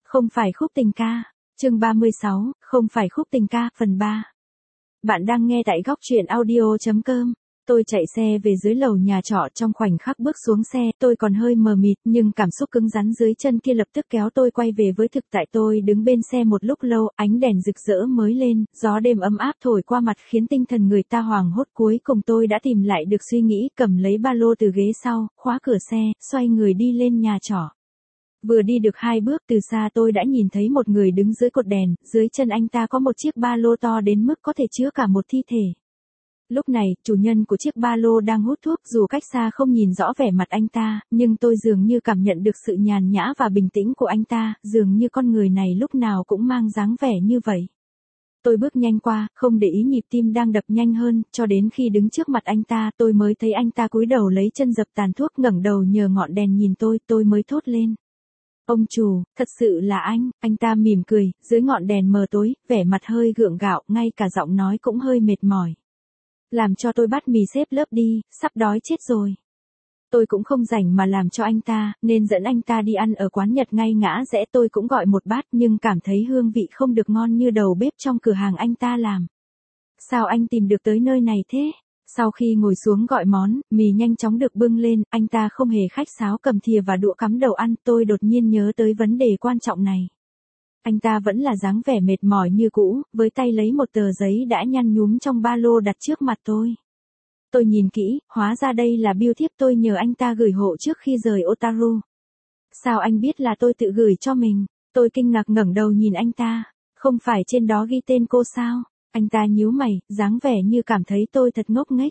Không phải khúc tình ca. Chương 36, không phải khúc tình ca, phần 3. Bạn đang nghe tại góc truyện audio.com. Tôi chạy xe về dưới lầu nhà trọ, trong khoảnh khắc bước xuống xe, tôi còn hơi mờ mịt, nhưng cảm xúc cứng rắn dưới chân kia lập tức kéo tôi quay về với thực tại. Tôi đứng bên xe một lúc lâu, ánh đèn rực rỡ mới lên, gió đêm ấm áp thổi qua mặt khiến tinh thần người ta hoảng hốt. Cuối cùng tôi đã tìm lại được suy nghĩ, cầm lấy ba lô từ ghế sau, khóa cửa xe, xoay người đi lên nhà trọ. Vừa đi được 2 bước, từ xa tôi đã nhìn thấy một người đứng dưới cột đèn, dưới chân anh ta có một chiếc ba lô to đến mức có thể chứa cả một thi thể. Lúc này, chủ nhân của chiếc ba lô đang hút thuốc, dù cách xa không nhìn rõ vẻ mặt anh ta, nhưng tôi dường như cảm nhận được sự nhàn nhã và bình tĩnh của anh ta, dường như con người này lúc nào cũng mang dáng vẻ như vậy. Tôi bước nhanh qua, không để ý nhịp tim đang đập nhanh hơn, cho đến khi đứng trước mặt anh ta, tôi mới thấy anh ta cúi đầu lấy chân dập tàn thuốc, ngẩng đầu nhờ ngọn đèn nhìn tôi mới thốt lên. Ông chủ, thật sự là anh ta mỉm cười, dưới ngọn đèn mờ tối, vẻ mặt hơi gượng gạo, ngay cả giọng nói cũng hơi mệt mỏi. Làm cho tôi bát mì xếp lớp đi, sắp đói chết rồi. Tôi cũng không rảnh mà làm cho anh ta, nên dẫn anh ta đi ăn ở quán Nhật ngay ngã rẽ. Tôi cũng gọi một bát nhưng cảm thấy hương vị không được ngon như đầu bếp trong cửa hàng anh ta làm. Sao anh tìm được tới nơi này thế? Sau khi ngồi xuống gọi món, mì nhanh chóng được bưng lên, anh ta không hề khách sáo cầm thìa và đũa cắm đầu ăn. Tôi đột nhiên nhớ tới vấn đề quan trọng này. Anh ta vẫn là dáng vẻ mệt mỏi như cũ, với tay lấy một tờ giấy đã nhăn nhúm trong ba lô đặt trước mặt tôi. Tôi nhìn kỹ, hóa ra đây là bưu thiếp tôi nhờ anh ta gửi hộ trước khi rời Otaru. Sao anh biết là tôi tự gửi cho mình? Tôi kinh ngạc ngẩng đầu nhìn anh ta. Không phải trên đó ghi tên cô sao? Anh ta nhíu mày, dáng vẻ như cảm thấy tôi thật ngốc nghếch.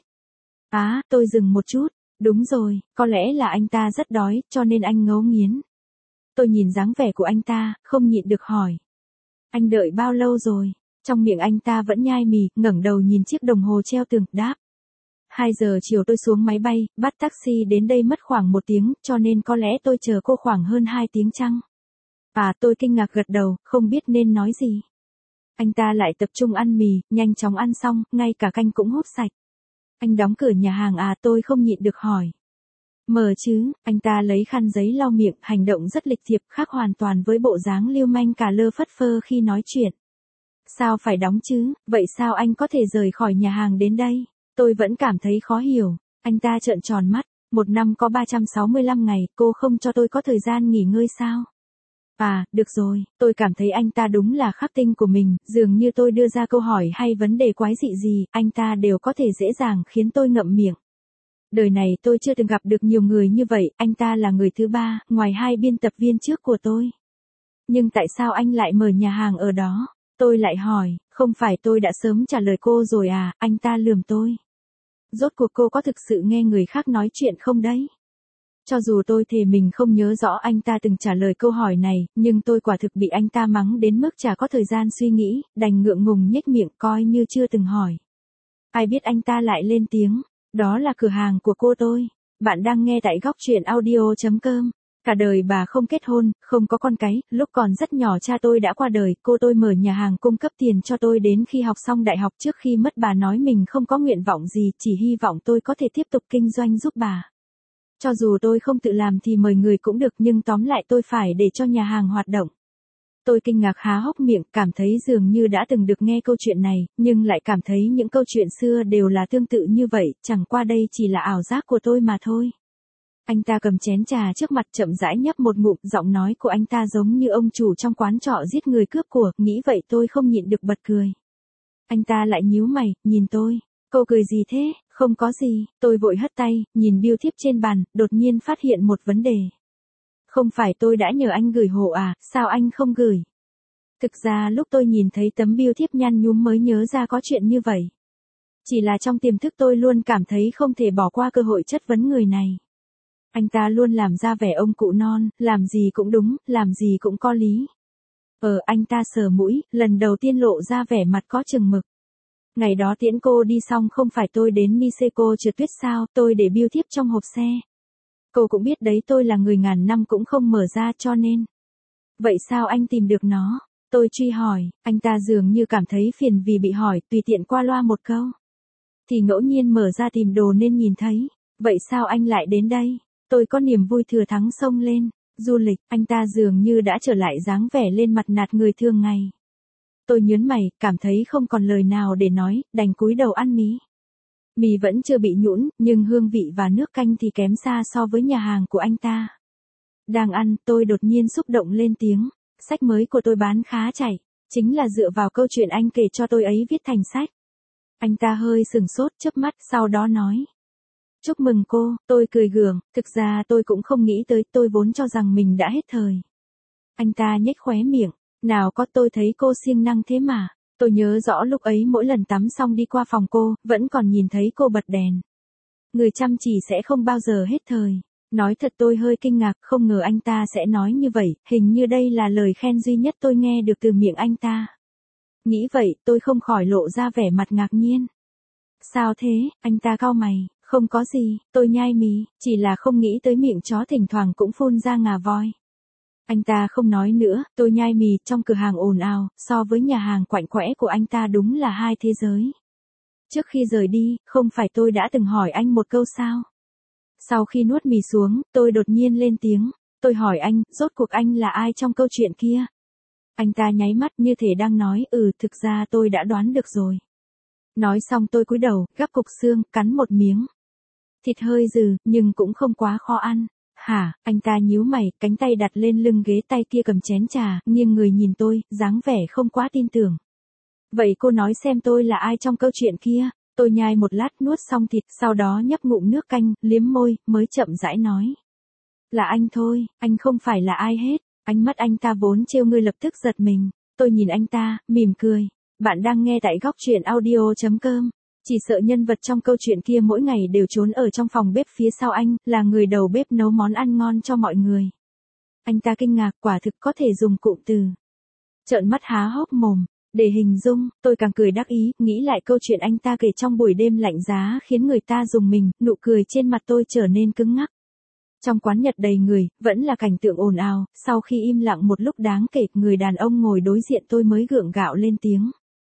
Tôi dừng một chút. Đúng rồi, có lẽ là anh ta rất đói, cho nên anh ngấu nghiến. Tôi nhìn dáng vẻ của anh ta, không nhịn được hỏi. Anh đợi bao lâu rồi? Trong miệng anh ta vẫn nhai mì, ngẩng đầu nhìn chiếc đồng hồ treo tường, đáp. 2 giờ chiều tôi xuống máy bay, bắt taxi đến đây mất khoảng 1 tiếng, cho nên có lẽ tôi chờ cô khoảng hơn 2 tiếng chăng? Tôi kinh ngạc gật đầu, không biết nên nói gì. Anh ta lại tập trung ăn mì, nhanh chóng ăn xong, ngay cả canh cũng húp sạch. Anh đóng cửa nhà hàng tôi không nhịn được hỏi. Mở chứ, anh ta lấy khăn giấy lau miệng, hành động rất lịch thiệp, khác hoàn toàn với bộ dáng lưu manh cà lơ phất phơ khi nói chuyện. Sao phải đóng chứ, vậy sao anh có thể rời khỏi nhà hàng đến đây? Tôi vẫn cảm thấy khó hiểu. Anh ta trợn tròn mắt, 1 năm có 365 ngày, cô không cho tôi có thời gian nghỉ ngơi sao? Được rồi, tôi cảm thấy anh ta đúng là khắc tinh của mình, dường như tôi đưa ra câu hỏi hay vấn đề quái dị gì, anh ta đều có thể dễ dàng khiến tôi ngậm miệng. Đời này tôi chưa từng gặp được nhiều người như vậy, anh ta là người thứ 3, ngoài 2 biên tập viên trước của tôi. Nhưng tại sao anh lại mở nhà hàng ở đó? Tôi lại hỏi, không phải tôi đã sớm trả lời cô rồi anh ta lườm tôi. Rốt cuộc cô có thực sự nghe người khác nói chuyện không đấy? Cho dù tôi thề mình không nhớ rõ anh ta từng trả lời câu hỏi này, nhưng tôi quả thực bị anh ta mắng đến mức chả có thời gian suy nghĩ, đành ngượng ngùng nhếch miệng coi như chưa từng hỏi. Ai biết anh ta lại lên tiếng, đó là cửa hàng của cô tôi. Bạn đang nghe tại góc truyện audio.com. Cả đời bà không kết hôn, không có con cái, lúc còn rất nhỏ cha tôi đã qua đời, cô tôi mở nhà hàng cung cấp tiền cho tôi đến khi học xong đại học. Trước khi mất bà nói mình không có nguyện vọng gì, chỉ hy vọng tôi có thể tiếp tục kinh doanh giúp bà. Cho dù tôi không tự làm thì mời người cũng được, nhưng tóm lại tôi phải để cho nhà hàng hoạt động. Tôi kinh ngạc há hốc miệng, cảm thấy dường như đã từng được nghe câu chuyện này, nhưng lại cảm thấy những câu chuyện xưa đều là tương tự như vậy, chẳng qua đây chỉ là ảo giác của tôi mà thôi. Anh ta cầm chén trà trước mặt chậm rãi nhấp một ngụm, giọng nói của anh ta giống như ông chủ trong quán trọ giết người cướp của, nghĩ vậy tôi không nhịn được bật cười. Anh ta lại nhíu mày, nhìn tôi. Cô cười gì thế? Không có gì, tôi vội hất tay, nhìn bưu thiếp trên bàn, đột nhiên phát hiện một vấn đề. Không phải tôi đã nhờ anh gửi hộ sao anh không gửi? Thực ra lúc tôi nhìn thấy tấm bưu thiếp nhăn nhúm mới nhớ ra có chuyện như vậy. Chỉ là trong tiềm thức tôi luôn cảm thấy không thể bỏ qua cơ hội chất vấn người này. Anh ta luôn làm ra vẻ ông cụ non, làm gì cũng đúng, làm gì cũng có lý. Anh ta sờ mũi, lần đầu tiên lộ ra vẻ mặt có chừng mực. Ngày đó tiễn cô đi xong không phải tôi đến Niseko trượt tuyết sao, tôi để bưu thiếp trong hộp xe. Cô cũng biết đấy, tôi là người ngàn năm cũng không mở ra cho nên. Vậy sao anh tìm được nó? Tôi truy hỏi, anh ta dường như cảm thấy phiền vì bị hỏi, tùy tiện qua loa một câu. Thì ngẫu nhiên mở ra tìm đồ nên nhìn thấy. Vậy sao anh lại đến đây? Tôi có niềm vui thừa thắng xông lên. Du lịch, anh ta dường như đã trở lại dáng vẻ lên mặt nạt người thường ngày. Tôi nhớn mày, cảm thấy không còn lời nào để nói, đành cúi đầu ăn mì. Mì vẫn chưa bị nhũn, nhưng hương vị và nước canh thì kém xa so với nhà hàng của anh ta. Đang ăn, tôi đột nhiên xúc động lên tiếng. Sách mới của tôi bán khá chạy, chính là dựa vào câu chuyện anh kể cho tôi ấy viết thành sách. Anh ta hơi sừng sốt chớp mắt, sau đó nói. Chúc mừng cô, tôi cười gượng, thực ra tôi cũng không nghĩ tới, tôi vốn cho rằng mình đã hết thời. Anh ta nhếch khóe miệng, nào có, tôi thấy cô siêng năng thế mà. Tôi nhớ rõ lúc ấy mỗi lần tắm xong đi qua phòng cô, vẫn còn nhìn thấy cô bật đèn. Người chăm chỉ sẽ không bao giờ hết thời. Nói thật tôi hơi kinh ngạc, không ngờ anh ta sẽ nói như vậy, hình như đây là lời khen duy nhất tôi nghe được từ miệng anh ta. Nghĩ vậy, tôi không khỏi lộ ra vẻ mặt ngạc nhiên. Sao thế, anh ta cau mày, không có gì, tôi nhai mì, chỉ là không nghĩ tới miệng chó thỉnh thoảng cũng phun ra ngà voi. Anh ta không nói nữa, tôi nhai mì, trong cửa hàng ồn ào, so với nhà hàng quạnh quẽ của anh ta đúng là hai thế giới. Trước khi rời đi, không phải tôi đã từng hỏi anh một câu sao? Sau khi nuốt mì xuống, tôi đột nhiên lên tiếng. Tôi hỏi anh, rốt cuộc anh là ai trong câu chuyện kia? Anh ta nháy mắt như thể đang nói, thực ra tôi đã đoán được rồi. Nói xong tôi cúi đầu, gắp cục xương, cắn một miếng. Thịt hơi dừ, nhưng cũng không quá khó ăn. Hả, anh ta nhíu mày, cánh tay đặt lên lưng ghế, tay kia cầm chén trà, nghiêng người nhìn tôi, dáng vẻ không quá tin tưởng. Vậy cô nói xem tôi là ai trong câu chuyện kia? Tôi nhai một lát nuốt xong thịt, sau đó nhấp ngụm nước canh, liếm môi, mới chậm rãi nói. Là anh thôi, anh không phải là ai hết. Ánh mắt anh ta vốn trêu ngươi lập tức giật mình. Tôi nhìn anh ta, mỉm cười. Bạn đang nghe tại góc truyện audio.com. Chỉ sợ nhân vật trong câu chuyện kia mỗi ngày đều trốn ở trong phòng bếp phía sau anh, là người đầu bếp nấu món ăn ngon cho mọi người. Anh ta kinh ngạc, quả thực có thể dùng cụm từ. Trợn mắt há hốc mồm. Để hình dung, tôi càng cười đắc ý, nghĩ lại câu chuyện anh ta kể trong buổi đêm lạnh giá khiến người ta rùng mình, nụ cười trên mặt tôi trở nên cứng ngắc. Trong quán Nhật đầy người, vẫn là cảnh tượng ồn ào, sau khi im lặng một lúc đáng kể, người đàn ông ngồi đối diện tôi mới gượng gạo lên tiếng.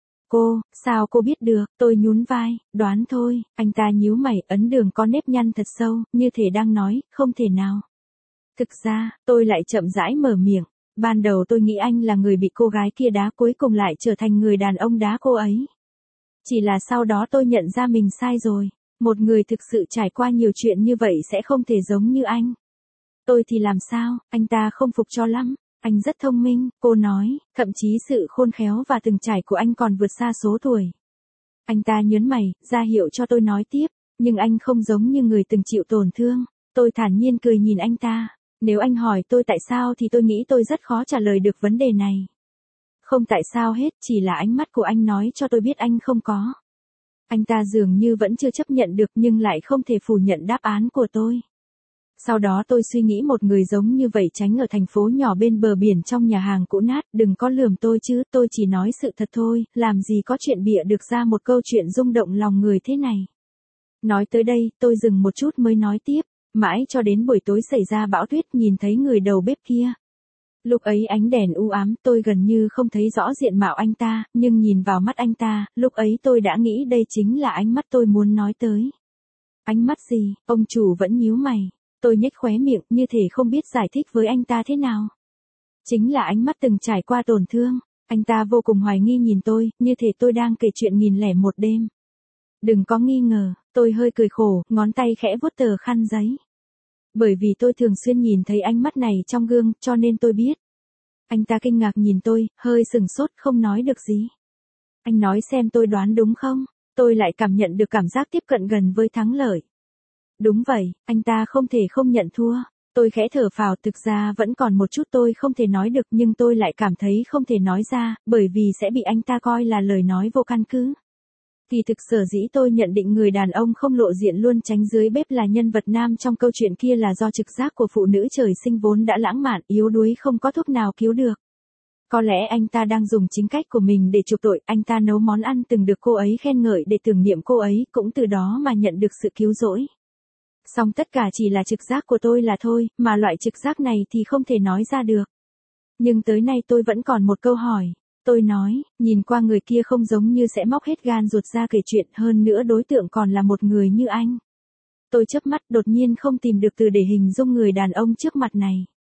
Cô, sao cô biết được, tôi nhún vai, đoán thôi, anh ta nhíu mày, ấn đường có nếp nhăn thật sâu, như thể đang nói, không thể nào. Thực ra, tôi lại chậm rãi mở miệng. Ban đầu tôi nghĩ anh là người bị cô gái kia đá, cuối cùng lại trở thành người đàn ông đá cô ấy. Chỉ là sau đó tôi nhận ra mình sai rồi. Một người thực sự trải qua nhiều chuyện như vậy sẽ không thể giống như anh. Tôi thì làm sao, anh ta không phục cho lắm. Anh rất thông minh, cô nói, thậm chí sự khôn khéo và từng trải của anh còn vượt xa số tuổi. Anh ta nhớn mày, ra hiệu cho tôi nói tiếp, nhưng anh không giống như người từng chịu tổn thương. Tôi thản nhiên cười nhìn anh ta. Nếu anh hỏi tôi tại sao thì tôi nghĩ tôi rất khó trả lời được vấn đề này. Không tại sao hết, chỉ là ánh mắt của anh nói cho tôi biết anh không có. Anh ta dường như vẫn chưa chấp nhận được nhưng lại không thể phủ nhận đáp án của tôi. Sau đó tôi suy nghĩ một người giống như vậy tránh ở thành phố nhỏ bên bờ biển trong nhà hàng cũ nát, đừng có lườm tôi chứ, tôi chỉ nói sự thật thôi, làm gì có chuyện bịa được ra một câu chuyện rung động lòng người thế này. Nói tới đây, tôi dừng một chút mới nói tiếp. Mãi cho đến buổi tối xảy ra bão tuyết, nhìn thấy người đầu bếp kia. Lúc ấy ánh đèn u ám, tôi gần như không thấy rõ diện mạo anh ta, nhưng nhìn vào mắt anh ta, lúc ấy tôi đã nghĩ đây chính là ánh mắt tôi muốn nói tới. Ánh mắt gì, ông chủ vẫn nhíu mày. Tôi nhếch khóe miệng, như thể không biết giải thích với anh ta thế nào. Chính là ánh mắt từng trải qua tổn thương. Anh ta vô cùng hoài nghi nhìn tôi, như thể tôi đang kể chuyện 1001 đêm. Đừng có nghi ngờ, tôi hơi cười khổ, ngón tay khẽ vuốt tờ khăn giấy. Bởi vì tôi thường xuyên nhìn thấy ánh mắt này trong gương, cho nên tôi biết. Anh ta kinh ngạc nhìn tôi, hơi sừng sốt, không nói được gì. Anh nói xem tôi đoán đúng không? Tôi lại cảm nhận được cảm giác tiếp cận gần với thắng lợi. Đúng vậy, anh ta không thể không nhận thua. Tôi khẽ thở phào, thực ra vẫn còn một chút tôi không thể nói được nhưng tôi lại cảm thấy không thể nói ra, bởi vì sẽ bị anh ta coi là lời nói vô căn cứ. Kỳ thực sở dĩ tôi nhận định người đàn ông không lộ diện luôn tránh dưới bếp là nhân vật nam trong câu chuyện kia là do trực giác của phụ nữ trời sinh vốn đã lãng mạn, yếu đuối không có thuốc nào cứu được. Có lẽ anh ta đang dùng chính cách của mình để chuộc tội, anh ta nấu món ăn từng được cô ấy khen ngợi để tưởng niệm cô ấy, cũng từ đó mà nhận được sự cứu rỗi. Song tất cả chỉ là trực giác của tôi là thôi, mà loại trực giác này thì không thể nói ra được. Nhưng tới nay tôi vẫn còn một câu hỏi. Tôi nói, nhìn qua người kia không giống như sẽ móc hết gan ruột ra kể chuyện, hơn nữa đối tượng còn là một người như anh. Tôi chớp mắt, đột nhiên không tìm được từ để hình dung người đàn ông trước mặt này.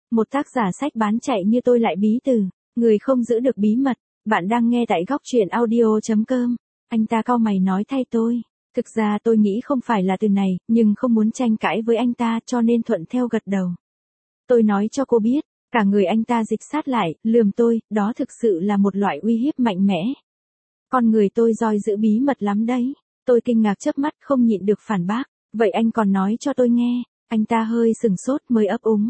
Một tác giả sách bán chạy như tôi lại bí từ, người không giữ được bí mật. Bạn đang nghe tại góc truyện audio.com. Anh ta cau mày nói thay tôi. Thực ra tôi nghĩ không phải là từ này, nhưng không muốn tranh cãi với anh ta cho nên thuận theo gật đầu. Tôi nói cho cô biết, cả người anh ta dịch sát lại, lườm tôi, đó thực sự là một loại uy hiếp mạnh mẽ. Con người tôi giỏi giữ bí mật lắm đấy. Tôi kinh ngạc chớp mắt không nhịn được phản bác. Vậy anh còn nói cho tôi nghe. Anh ta hơi sừng sốt mới ấp úng.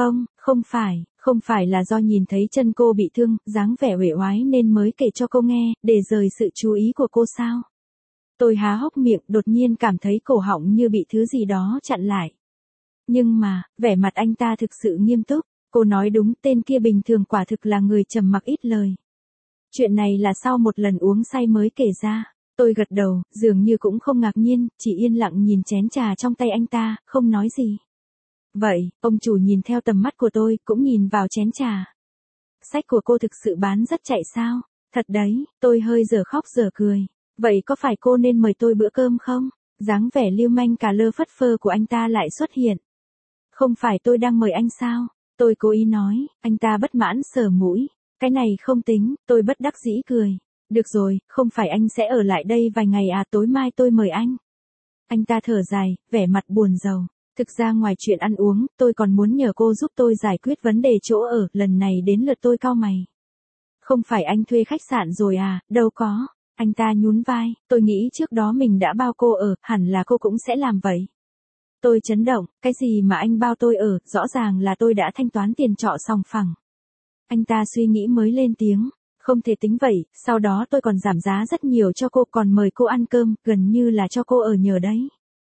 Không phải là do nhìn thấy chân cô bị thương, dáng vẻ uể oái nên mới kể cho cô nghe, để rời sự chú ý của cô sao? Tôi há hốc miệng, đột nhiên cảm thấy cổ họng như bị thứ gì đó chặn lại. Nhưng mà, vẻ mặt anh ta thực sự nghiêm túc. Cô nói đúng, tên kia bình thường quả thực là người trầm mặc ít lời. Chuyện này là sau một lần uống say mới kể ra. Tôi gật đầu, dường như cũng không ngạc nhiên, chỉ yên lặng nhìn chén trà trong tay anh ta, không nói gì. Vậy, ông chủ nhìn theo tầm mắt của tôi, cũng nhìn vào chén trà. Sách của cô thực sự bán rất chạy sao? Thật đấy, tôi hơi dở khóc dở cười. Vậy có phải cô nên mời tôi bữa cơm không? Dáng vẻ lưu manh cà lơ phất phơ của anh ta lại xuất hiện. Không phải tôi đang mời anh sao? Tôi cố ý nói, anh ta bất mãn sờ mũi. Cái này không tính, tôi bất đắc dĩ cười. Được rồi, không phải anh sẽ ở lại đây vài ngày à, tối mai tôi mời anh. Anh ta thở dài, vẻ mặt buồn rầu. Thực ra ngoài chuyện ăn uống, tôi còn muốn nhờ cô giúp tôi giải quyết vấn đề chỗ ở, lần này đến lượt tôi cau mày. Không phải anh thuê khách sạn rồi à, đâu có. Anh ta nhún vai, tôi nghĩ trước đó mình đã bao cô ở, hẳn là cô cũng sẽ làm vậy. Tôi chấn động, cái gì mà anh bao tôi ở, rõ ràng là tôi đã thanh toán tiền trọ sòng phẳng. Anh ta suy nghĩ mới lên tiếng, không thể tính vậy, sau đó tôi còn giảm giá rất nhiều cho cô, còn mời cô ăn cơm, gần như là cho cô ở nhờ đấy.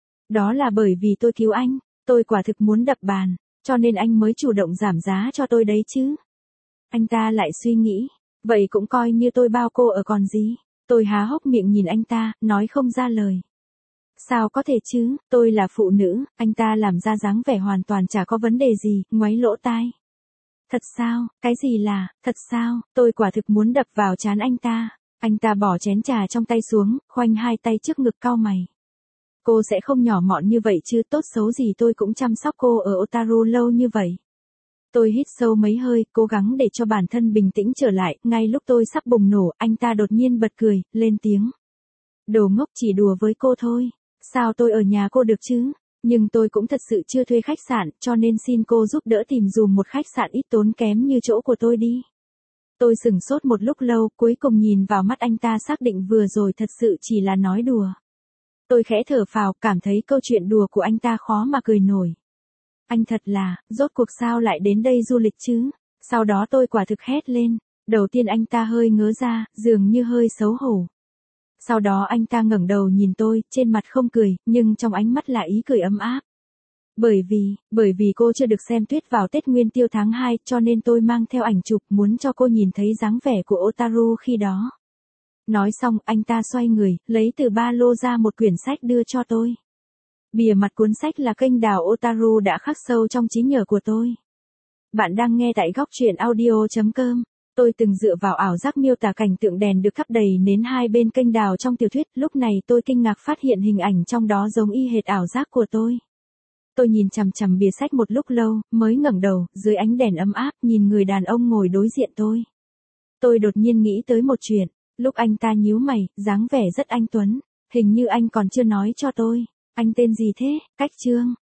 Đó là bởi vì tôi cứu anh, tôi quả thực muốn đập bàn, cho nên anh mới chủ động giảm giá cho tôi đấy chứ. Anh ta lại suy nghĩ, vậy cũng coi như tôi bao cô ở còn gì. Tôi há hốc miệng nhìn anh ta, nói không ra lời. Sao có thể chứ, tôi là phụ nữ, anh ta làm ra dáng vẻ hoàn toàn chả có vấn đề gì, ngoáy lỗ tai. Thật sao, cái gì là, thật sao, tôi quả thực muốn đập vào trán anh ta. Anh ta bỏ chén trà trong tay xuống, khoanh hai tay trước ngực cau mày. Cô sẽ không nhỏ mọn như vậy chứ, tốt xấu gì tôi cũng chăm sóc cô ở Otaru lâu như vậy. Tôi hít sâu mấy hơi, cố gắng để cho bản thân bình tĩnh trở lại, ngay lúc tôi sắp bùng nổ, anh ta đột nhiên bật cười, lên tiếng. Đồ ngốc, chỉ đùa với cô thôi, sao tôi ở nhà cô được chứ, nhưng tôi cũng thật sự chưa thuê khách sạn, cho nên xin cô giúp đỡ tìm dùm một khách sạn ít tốn kém như chỗ của tôi đi. Tôi sửng sốt một lúc lâu, cuối cùng nhìn vào mắt anh ta xác định vừa rồi thật sự chỉ là nói đùa. Tôi khẽ thở phào, cảm thấy câu chuyện đùa của anh ta khó mà cười nổi. Anh thật là, rốt cuộc sao lại đến đây du lịch chứ? Sau đó tôi quả thực hét lên. Đầu tiên anh ta hơi ngớ ra, dường như hơi xấu hổ. Sau đó anh ta ngẩng đầu nhìn tôi, trên mặt không cười, nhưng trong ánh mắt là ý cười ấm áp. Bởi vì cô chưa được xem tuyết vào Tết Nguyên Tiêu tháng 2, cho nên tôi mang theo ảnh chụp muốn cho cô nhìn thấy dáng vẻ của Otaru khi đó. Nói xong, anh ta xoay người, lấy từ ba lô ra một quyển sách đưa cho tôi. Bìa mặt cuốn sách là kênh đào Otaru đã khắc sâu trong trí nhớ của tôi. Bạn đang nghe tại góc truyện audio.com. Tôi từng dựa vào ảo giác miêu tả cảnh tượng đèn được thắp đầy nến hai bên kênh đào trong tiểu thuyết, lúc này tôi kinh ngạc phát hiện hình ảnh trong đó giống y hệt ảo giác của tôi. Tôi nhìn chằm chằm bìa sách một lúc lâu, mới ngẩng đầu, dưới ánh đèn ấm áp, nhìn người đàn ông ngồi đối diện tôi. Tôi đột nhiên nghĩ tới một chuyện, lúc anh ta nhíu mày, dáng vẻ rất anh tuấn, hình như anh còn chưa nói cho tôi. Anh tên gì thế? Cách Trương.